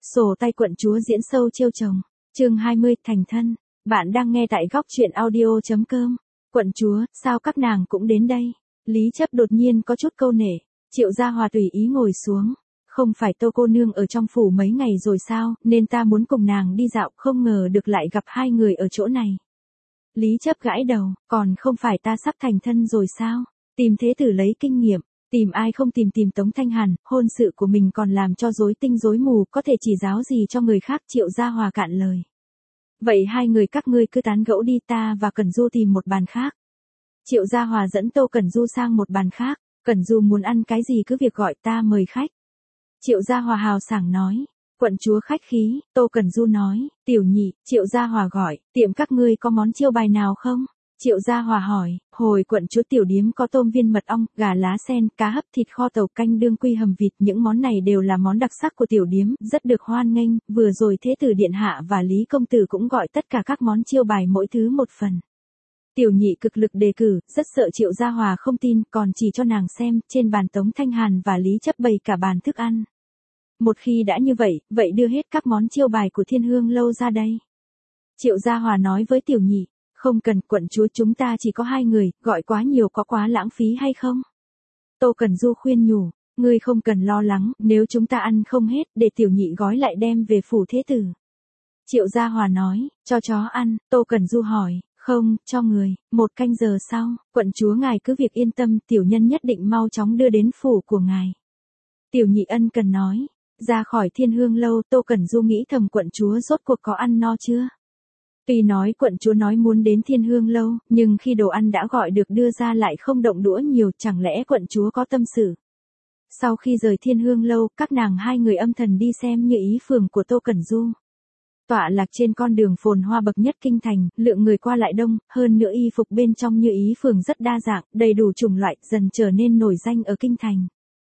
Sổ tay quận chúa diễn sâu trêu chồng. Chương 20, thành thân. Bạn đang nghe tại góc truyện audio.com. Quận chúa, sao các nàng cũng đến đây? Lý Chấp đột nhiên có chút câu nể. Triệu Gia Hòa tùy ý ngồi xuống. Không phải Tô cô nương ở trong phủ mấy ngày rồi sao, nên ta muốn cùng nàng đi dạo, không ngờ được lại gặp hai người ở chỗ này. Lý Chấp gãi đầu, còn không phải ta sắp thành thân rồi sao? Tìm thế tử lấy kinh nghiệm. Tìm ai không tìm Tống Thanh Hàn, hôn sự của mình còn làm cho rối tinh rối mù, có thể chỉ giáo gì cho người khác. Triệu Gia Hòa cạn lời. Vậy hai người các ngươi cứ tán gẫu đi, ta và Cẩn Du tìm một bàn khác. Triệu Gia Hòa dẫn Tô Cẩn Du sang một bàn khác. Cẩn Du muốn ăn cái gì cứ việc gọi, ta mời khách. Triệu Gia Hòa hào sảng nói. Quận chúa khách khí. Tô Cẩn Du nói. Tiểu nhị. Triệu Gia Hòa gọi, tiệm các ngươi có món chiêu bài nào không? Triệu Gia Hòa hỏi. Hồi quận chúa tiểu điếm có tôm viên mật ong, gà lá sen, cá hấp, thịt kho tàu, canh đương quy hầm vịt. Những món này đều là món đặc sắc của tiểu điếm, rất được hoan nghênh. Vừa rồi thế tử điện hạ và Lý công tử cũng gọi tất cả các món chiêu bài mỗi thứ một phần. Tiểu nhị cực lực đề cử, rất sợ Triệu Gia Hòa không tin, còn chỉ cho nàng xem. Trên bàn Tống Thanh Hàn và Lý Chấp bày cả bàn thức ăn. Một khi đã như vậy, vậy đưa hết các món chiêu bài của Thiên Hương lâu ra đây. Triệu Gia Hòa nói với tiểu nhị. Không cần, quận chúa, chúng ta chỉ có hai người, gọi quá nhiều có quá lãng phí hay không? Tô Cẩn Du khuyên nhủ. Ngươi không cần lo lắng, nếu chúng ta ăn không hết, để tiểu nhị gói lại đem về phủ thế tử. Triệu Gia Hòa nói. Cho chó ăn. Tô Cẩn Du hỏi. Không, cho người. 1 canh giờ sau, quận chúa ngài cứ việc yên tâm, tiểu nhân nhất định mau chóng đưa đến phủ của ngài. Tiểu nhị ân cần nói. Ra khỏi Thiên Hương lâu, Tô Cẩn Du nghĩ thầm quận chúa rốt cuộc có ăn no chưa? Tuy nói quận chúa nói muốn đến Thiên Hương lâu, nhưng khi đồ ăn đã gọi được đưa ra lại không động đũa nhiều, chẳng lẽ quận chúa có tâm sự? Sau khi rời Thiên Hương lâu, các nàng hai người âm thầm đi xem Như Ý phường của Tô Cẩn Du. Tọa lạc trên con đường phồn hoa bậc nhất kinh thành, lượng người qua lại đông, hơn nữa y phục bên trong Như Ý phường rất đa dạng, đầy đủ chủng loại, dần trở nên nổi danh ở kinh thành.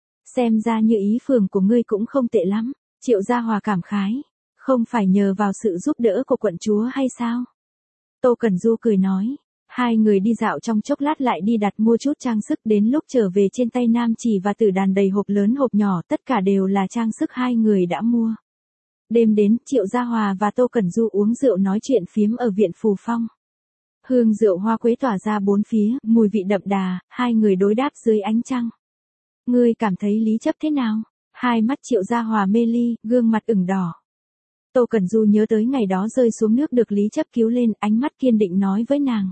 Xem ra Như Ý phường của ngươi cũng không tệ lắm. Triệu Gia Hòa cảm khái. Không phải nhờ vào sự giúp đỡ của quận chúa hay sao? Tô Cẩn Du cười nói. Hai người đi dạo trong chốc lát lại đi đặt mua chút trang sức, đến lúc trở về trên tay Nam Chỉ và Tử Đàn đầy hộp lớn hộp nhỏ, tất cả đều là trang sức hai người đã mua. Đêm đến, Triệu Gia Hòa và Tô Cẩn Du uống rượu nói chuyện phiếm ở viện Phù Phong. Hương rượu hoa quế tỏa ra bốn phía, mùi vị đậm đà, hai người đối đáp dưới ánh trăng. Ngươi cảm thấy Lý Chấp thế nào? Hai mắt Triệu Gia Hòa mê ly, gương mặt ửng đỏ. Tô Cẩn Du nhớ tới ngày đó rơi xuống nước được Lý Chấp cứu lên, ánh mắt kiên định nói với nàng.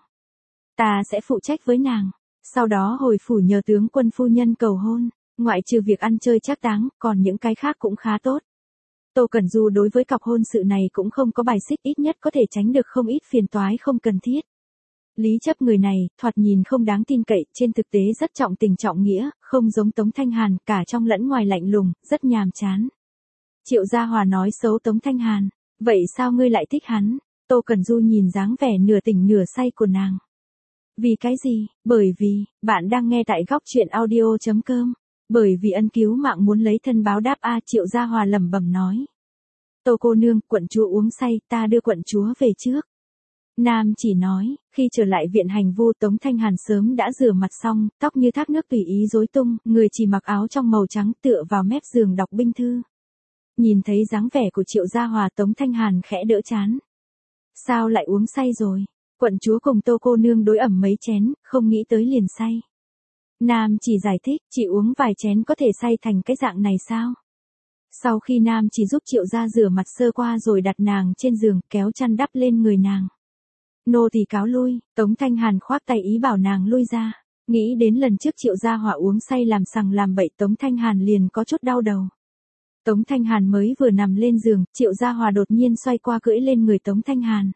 Ta sẽ phụ trách với nàng. Sau đó hồi phủ nhờ tướng quân phu nhân cầu hôn, ngoại trừ việc ăn chơi trác táng, còn những cái khác cũng khá tốt. Tô Cẩn Du đối với cọc hôn sự này cũng không có bài xích, ít nhất có thể tránh được không ít phiền toái không cần thiết. Lý Chấp người này, thoạt nhìn không đáng tin cậy, trên thực tế rất trọng tình trọng nghĩa, không giống Tống Thanh Hàn, cả trong lẫn ngoài lạnh lùng, rất nhàm chán. Triệu Gia Hòa nói xấu Tống Thanh Hàn. Vậy sao ngươi lại thích hắn? Tô Cẩn Du nhìn dáng vẻ nửa tỉnh nửa say của nàng. Vì cái gì? Bởi vì, bạn đang nghe tại góc truyện audio.com. Bởi vì ân cứu mạng muốn lấy thân báo đáp a. Triệu Gia Hòa lẩm bẩm nói. Tô cô nương, quận chúa uống say, ta đưa quận chúa về trước. Nam Chỉ nói. Khi trở lại viện hành vu, Tống Thanh Hàn sớm đã rửa mặt xong, tóc như thác nước tùy ý rối tung, người chỉ mặc áo trong màu trắng tựa vào mép giường đọc binh thư. Nhìn thấy dáng vẻ của Triệu Gia Hòa, Tống Thanh Hàn khẽ đỡ chán. Sao lại uống say rồi? Quận chúa cùng Tô cô nương đối ẩm mấy chén, không nghĩ tới liền say. Nam Chỉ giải thích, chỉ uống vài chén có thể say thành cái dạng này sao? Sau khi Nam Chỉ giúp Triệu Gia rửa mặt sơ qua rồi đặt nàng trên giường, kéo chăn đắp lên người nàng. Nô tỳ cáo lui. Tống Thanh Hàn khoác tay ý bảo nàng lui ra. Nghĩ đến lần trước Triệu Gia Hòa uống say làm sằng làm bậy, Tống Thanh Hàn liền có chút đau đầu. Tống Thanh Hàn mới vừa nằm lên giường, Triệu Gia Hòa đột nhiên xoay qua cưỡi lên người Tống Thanh Hàn.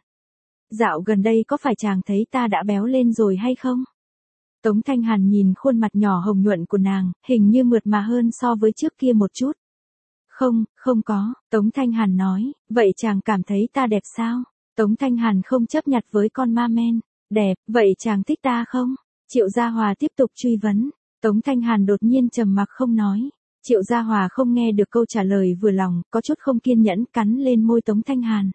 Dạo gần đây có phải chàng thấy ta đã béo lên rồi hay không? Tống Thanh Hàn nhìn khuôn mặt nhỏ hồng nhuận của nàng, hình như mượt mà hơn so với trước kia một chút. Không, không có. Tống Thanh Hàn nói. Vậy chàng cảm thấy ta đẹp sao? Tống Thanh Hàn không chấp nhặt với con ma men. Đẹp, vậy chàng thích ta không? Triệu Gia Hòa tiếp tục truy vấn. Tống Thanh Hàn đột nhiên trầm mặc không nói. Triệu Gia Hòa không nghe được câu trả lời vừa lòng, có chút không kiên nhẫn cắn lên môi Tống Thanh Hàn.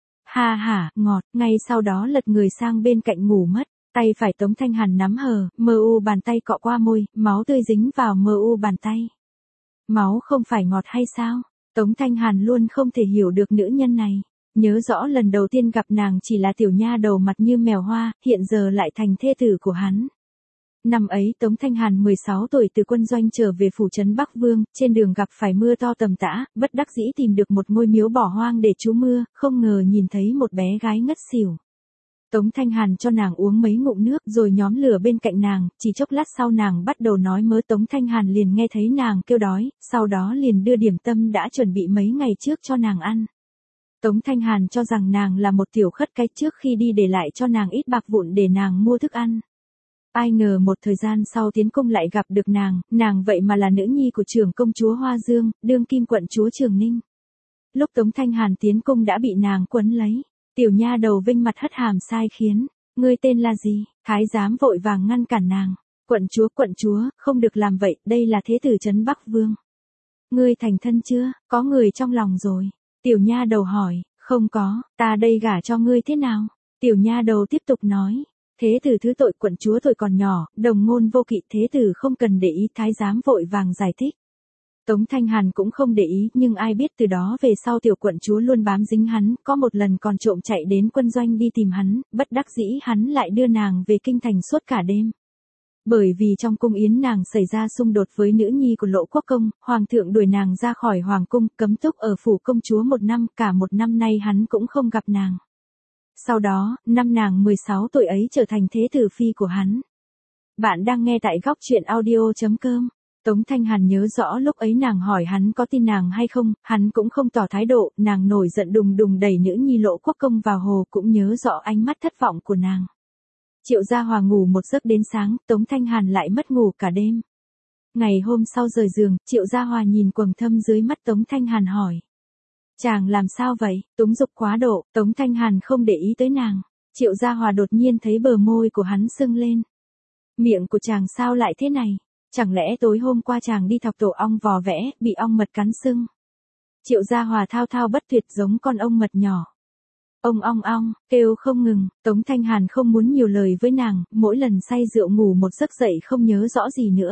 Ha ha, ngọt, ngay sau đó lật người sang bên cạnh ngủ mất. Tay phải Tống Thanh Hàn nắm hờ, bàn tay cọ qua môi, máu tươi dính vào bàn tay. Máu không phải ngọt hay sao? Tống Thanh Hàn luôn không thể hiểu được nữ nhân này. Nhớ rõ lần đầu tiên gặp nàng chỉ là tiểu nha đầu mặt như mèo hoa, hiện giờ lại thành thê tử của hắn. Năm ấy Tống Thanh Hàn 16 tuổi từ quân doanh trở về phủ trấn Bắc Vương, trên đường gặp phải mưa to tầm tã, bất đắc dĩ tìm được một ngôi miếu bỏ hoang để trú mưa, không ngờ nhìn thấy một bé gái ngất xỉu. Tống Thanh Hàn cho nàng uống mấy ngụm nước rồi nhóm lửa bên cạnh nàng, chỉ chốc lát sau nàng bắt đầu nói mớ. Tống Thanh Hàn liền nghe thấy nàng kêu đói, sau đó liền đưa điểm tâm đã chuẩn bị mấy ngày trước cho nàng ăn. Tống Thanh Hàn cho rằng nàng là một tiểu khất cái, trước khi đi để lại cho nàng ít bạc vụn để nàng mua thức ăn. Ai ngờ một thời gian sau tiến cung lại gặp được nàng vậy mà là nữ nhi của trưởng công chúa Hoa Dương, đương kim quận chúa Trường Ninh. Lúc Tống Thanh Hàn tiến cung đã bị nàng quấn lấy, tiểu nha đầu vinh mặt hất hàm sai khiến, ngươi tên là gì? Thái giám vội vàng ngăn cản nàng, quận chúa, không được làm vậy, đây là thế tử trấn Bắc Vương. Ngươi thành thân chưa, có người trong lòng rồi? Tiểu nha đầu hỏi, không có, ta đây gả cho ngươi thế nào? Tiểu nha đầu tiếp tục nói, thế tử thứ tội, quận chúa tuổi còn nhỏ, đồng ngôn vô kỵ, thế tử không cần để ý. Thái giám vội vàng giải thích. Tống Thanh Hàn cũng không để ý, nhưng ai biết từ đó về sau tiểu quận chúa luôn bám dính hắn, có một lần còn trộm chạy đến quân doanh đi tìm hắn, bất đắc dĩ hắn lại đưa nàng về kinh thành suốt cả đêm. Bởi vì trong cung yến nàng xảy ra xung đột với nữ nhi của Lỗ Quốc Công, hoàng thượng đuổi nàng ra khỏi hoàng cung, cấm túc ở phủ công chúa 1 năm, cả 1 năm nay hắn cũng không gặp nàng. Sau đó, năm nàng 16 tuổi ấy trở thành thế tử phi của hắn. Bạn đang nghe tại góc truyện audio.com. Tống Thanh Hàn nhớ rõ lúc ấy nàng hỏi hắn có tin nàng hay không, hắn cũng không tỏ thái độ, nàng nổi giận đùng đùng đẩy nữ nhi Lỗ Quốc Công vào hồ, cũng nhớ rõ ánh mắt thất vọng của nàng. Triệu Gia Hòa ngủ một giấc đến sáng, Tống Thanh Hàn lại mất ngủ cả đêm. Ngày hôm sau rời giường, Triệu Gia Hòa nhìn quầng thâm dưới mắt Tống Thanh Hàn hỏi. Chàng làm sao vậy? Túng dục quá độ. Tống Thanh Hàn không để ý tới nàng. Triệu Gia Hòa đột nhiên thấy bờ môi của hắn sưng lên. Miệng của chàng sao lại thế này? Chẳng lẽ tối hôm qua chàng đi thọc tổ ong vò vẽ, bị ong mật cắn sưng? Triệu Gia Hòa thao thao bất tuyệt giống con ong mật nhỏ. Ông ong ong, kêu không ngừng. Tống Thanh Hàn không muốn nhiều lời với nàng, mỗi lần say rượu ngủ một giấc dậy không nhớ rõ gì nữa.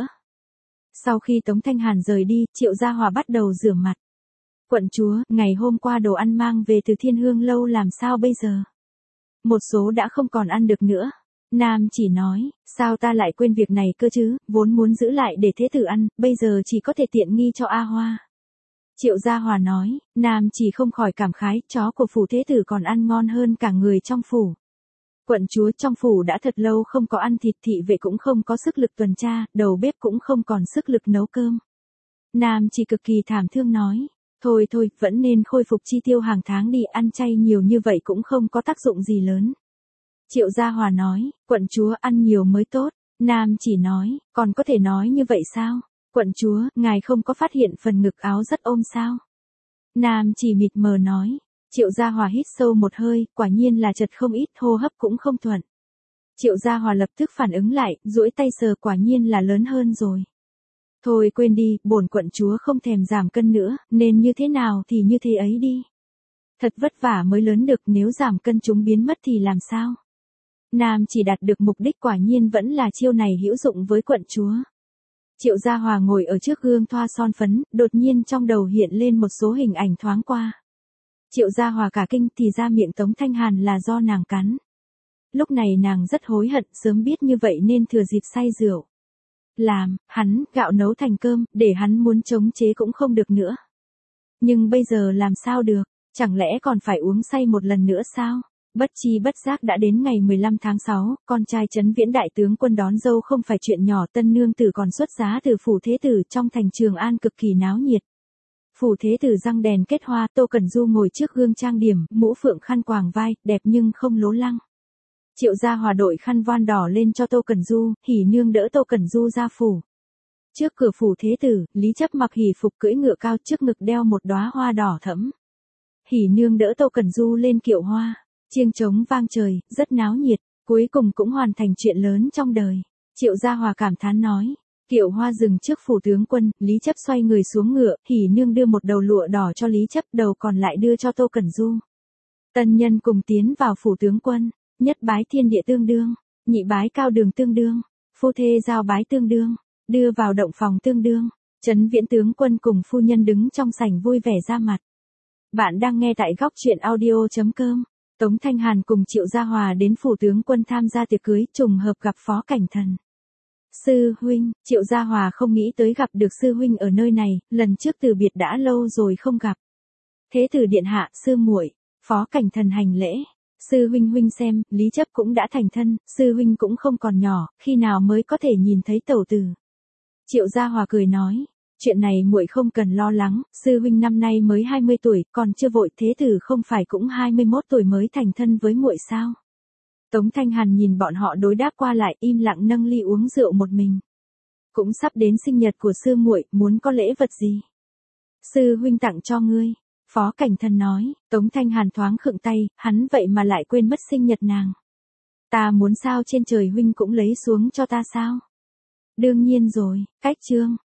Sau khi Tống Thanh Hàn rời đi, Triệu Gia Hòa bắt đầu rửa mặt. Quận chúa, ngày hôm qua đồ ăn mang về từ Thiên Hương lâu làm sao bây giờ? Một số đã không còn ăn được nữa. Nam chỉ nói, sao ta lại quên việc này cơ chứ, vốn muốn giữ lại để thế tử ăn, bây giờ chỉ có thể tiện nghi cho A Hoa. Triệu Gia Hòa nói, Nam chỉ không khỏi cảm khái, chó của phủ thế tử còn ăn ngon hơn cả người trong phủ. Quận chúa, trong phủ đã thật lâu không có ăn thịt, thị vệ cũng không có sức lực tuần tra, đầu bếp cũng không còn sức lực nấu cơm. Nam chỉ cực kỳ thảm thương nói, thôi, vẫn nên khôi phục chi tiêu hàng tháng đi, ăn chay nhiều như vậy cũng không có tác dụng gì lớn. Triệu Gia Hòa nói, quận chúa ăn nhiều mới tốt. Nam chỉ nói, còn có thể nói như vậy sao? Quận chúa, ngài không có phát hiện phần ngực áo rất ôm sao? Nam chỉ mịt mờ nói. Triệu Gia Hòa hít sâu một hơi, quả nhiên là chật không ít, hô hấp cũng không thuận. Triệu Gia Hòa lập tức phản ứng lại, duỗi tay sờ, quả nhiên là lớn hơn rồi. Thôi quên đi, bổn quận chúa không thèm giảm cân nữa, nên như thế nào thì như thế ấy đi. Thật vất vả mới lớn được, nếu giảm cân chúng biến mất thì làm sao? Nam chỉ đạt được mục đích, quả nhiên vẫn là chiêu này hữu dụng với quận chúa. Triệu Gia Hòa ngồi ở trước gương thoa son phấn, đột nhiên trong đầu hiện lên một số hình ảnh thoáng qua. Triệu Gia Hòa cả kinh, thì ra miệng Tống Thanh Hàn là do nàng cắn. Lúc này nàng rất hối hận, sớm biết như vậy nên thừa dịp say rượu. Hắn, gạo nấu thành cơm, để hắn muốn chống chế cũng không được nữa. Nhưng bây giờ làm sao được, chẳng lẽ còn phải uống say một lần nữa sao? Bất chi bất giác đã đến ngày 15 tháng 6, con trai Trấn Viễn đại tướng quân đón dâu không phải chuyện nhỏ, tân nương tử còn xuất giá từ phủ thế tử, trong thành Trường An cực kỳ náo nhiệt. Phủ thế tử răng đèn kết hoa, Tô Cẩn Du ngồi trước gương trang điểm, mũ phượng khăn quàng vai, đẹp nhưng không lố lăng. Triệu Gia Hòa đội khăn voan đỏ lên cho Tô Cẩn Du, Hỉ nương đỡ Tô Cẩn Du ra phủ. Trước cửa phủ thế tử, Lý Chấp mặc hỉ phục cưỡi ngựa cao, trước ngực đeo một đóa hoa đỏ thẫm. Hỉ nương đỡ Tô Cẩn Du lên kiệu hoa, chiêng trống vang trời, rất náo nhiệt, cuối cùng cũng hoàn thành chuyện lớn trong đời. Triệu Gia Hòa cảm thán nói. Kiệu hoa dừng trước phủ tướng quân, Lý Chấp xoay người xuống ngựa, Hỉ nương đưa một đầu lụa đỏ cho Lý Chấp, đầu còn lại đưa cho Tô Cẩn Du. Tân nhân cùng tiến vào phủ tướng quân, nhất bái thiên địa tương đương, nhị bái cao đường tương đương, phu thê giao bái tương đương, đưa vào động phòng tương đương, Trấn Viễn tướng quân cùng phu nhân đứng trong sảnh vui vẻ ra mặt. Bạn đang nghe tại góc truyện audio.com. Tống Thanh Hàn cùng Triệu Gia Hòa đến phủ tướng quân tham gia tiệc cưới, trùng hợp gặp Phó Cảnh Thần. Sư huynh, Triệu Gia Hòa không nghĩ tới gặp được sư huynh ở nơi này, lần trước từ biệt đã lâu rồi không gặp. Thế tử điện hạ, sư muội. Phó Cảnh Thần hành lễ. Sư huynh huynh xem, Lý Chấp cũng đã thành thân, sư huynh cũng không còn nhỏ, khi nào mới có thể nhìn thấy tẩu tử. Triệu Gia Hòa cười nói, chuyện này muội không cần lo lắng, sư huynh năm nay mới 20 tuổi, còn chưa vội, thế tử không phải cũng 21 tuổi mới thành thân với muội sao? Tống Thanh Hàn nhìn bọn họ đối đáp qua lại, im lặng nâng ly uống rượu một mình. Cũng sắp đến sinh nhật của sư muội, muốn có lễ vật gì? Sư huynh tặng cho ngươi. Phó Cảnh Thần nói. Tống Thanh Hàn thoáng khựng tay, hắn vậy mà lại quên mất sinh nhật nàng. Ta muốn sao trên trời huynh cũng lấy xuống cho ta sao? Đương nhiên rồi, cách chương.